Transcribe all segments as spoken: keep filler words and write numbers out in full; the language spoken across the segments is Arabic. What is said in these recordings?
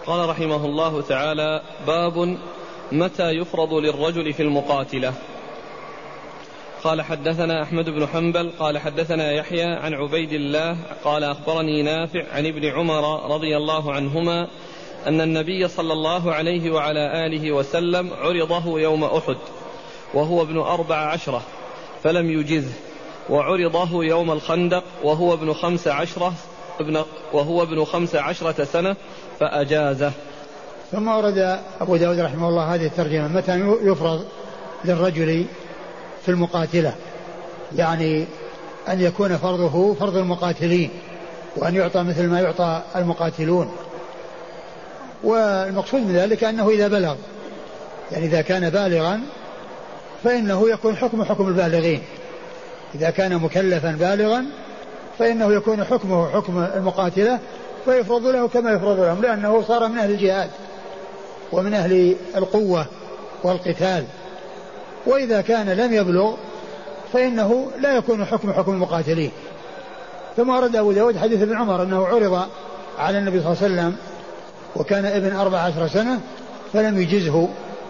قال رحمه الله تعالى: باب متى يفرض للرجل في المقاتلة. قال: حدثنا أحمد بن حنبل قال حدثنا يحيى عن عبيد الله قال أخبرني نافع عن ابن عمر رضي الله عنهما أن النبي صلى الله عليه وعلى آله وسلم عرضه يوم أحد وهو ابن أربع عشرة فلم يجزه، وعرضه يوم الخندق وهو ابن خمس عشرة ابن وهو ابن خمس عشرة سنة فأجازه. ثم ورد أبو داود رحمه الله هذه الترجمة: متى يفرض للرجل في المقاتلة، يعني أن يكون فرضه فرض المقاتلين، وأن يعطى مثل ما يعطى المقاتلون. والمقصود من ذلك أنه إذا بلغ، يعني إذا كان بالغا فإنه يكون حكم حكم البالغين، إذا كان مكلفا بالغا فإنه يكون حكمه حكم المقاتلة فيفرض له كما يفرض لهم، لأنه صار من أهل الجهاد ومن أهل القوة والقتال. وإذا كان لم يبلغ فإنه لا يكون حكم حكم المقاتلين. ثم ورد أبو داود حديث ابن عمر أنه عرض على النبي صلى الله عليه وسلم وكان ابن أربع عشر سنة فلم يجزه،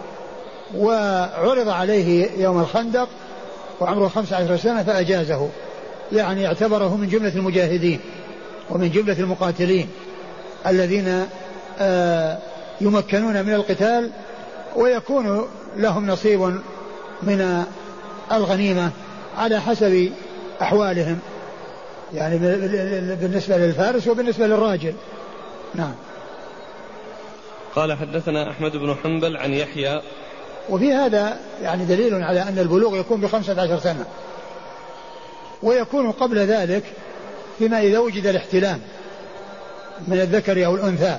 وعرض عليه يوم الخندق وعمره خمس عشر سنة فأجازه، يعني اعتبره من جملة المجاهدين ومن جملة المقاتلين الذين آه يمكنون من القتال ويكون لهم نصيب من الغنيمة على حسب أحوالهم، يعني بالنسبة للفارس وبالنسبة للراجل. نعم. قال: حدثنا أحمد بن حنبل عن يحيى. وفي هذا يعني دليل على أن البلوغ يكون بخمسة عشر سنة، ويكون قبل ذلك فيما إذا وجد الاحتلام من الذكر أو الأنثى،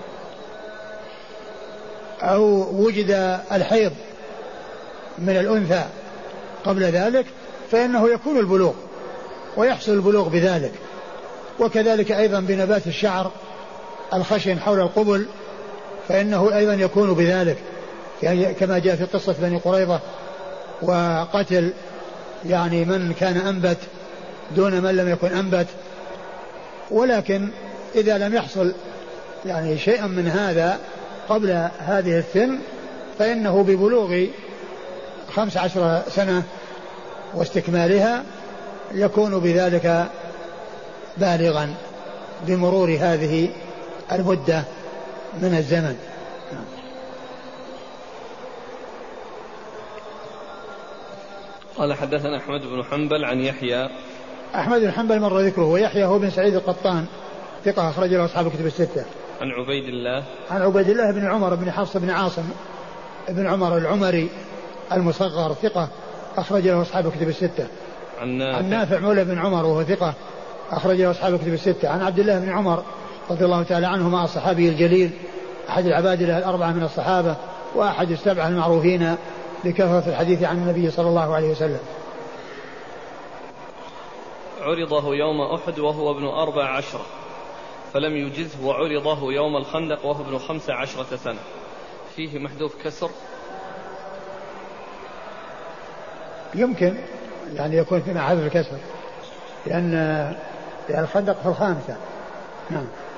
أو وجد الحيض من الأنثى قبل ذلك، فإنه يكون البلوغ ويحصل البلوغ بذلك. وكذلك أيضا بنبات الشعر الخشن حول القبل فإنه أيضا يكون بذلك، يعني كما جاء في قصة بني قريظة وقتل يعني من كان أنبت دون من لم يكن أنبت. ولكن إذا لم يحصل يعني شيء من هذا قبل هذه السن فإنه ببلوغ خمس عشر سنة واستكمالها يكون بذلك بالغا بمرور هذه المدة من الزمن. قال: حدثنا أحمد بن حنبل عن يحيى. أحمد بن حنبل مر ذكره، ويحيى هو بن سعيد القطان ثقة أخرج له أصحاب الكتب الستة. عن عبيد الله عن عبيد الله بن عمر بن حفص بن عاصم بن عمر العمري المصغر ثقة أخرج له أصحاب الكتب الستة. عن نافع, عن نافع مولى بن عمر وهو ثقة أخرج له أصحاب الكتب الستة. عن عبد الله بن عمر رضي الله تعالى عنهما الصحابي الجليل أحد العبادلة الأربعة من الصحابة وأحد السبعة المعروفين بكثرة الحديث عن النبي صلى الله عليه وسلم. عرضه يوم أحد وهو ابن أربع عشرة فلم يجزه، وعرضه يوم الخندق وهو ابن خمس عشرة سنة. فيه محذوف كسر، يمكن يعني يكون في محذوف الكسر لأن الخندق في الخامسة. نعم.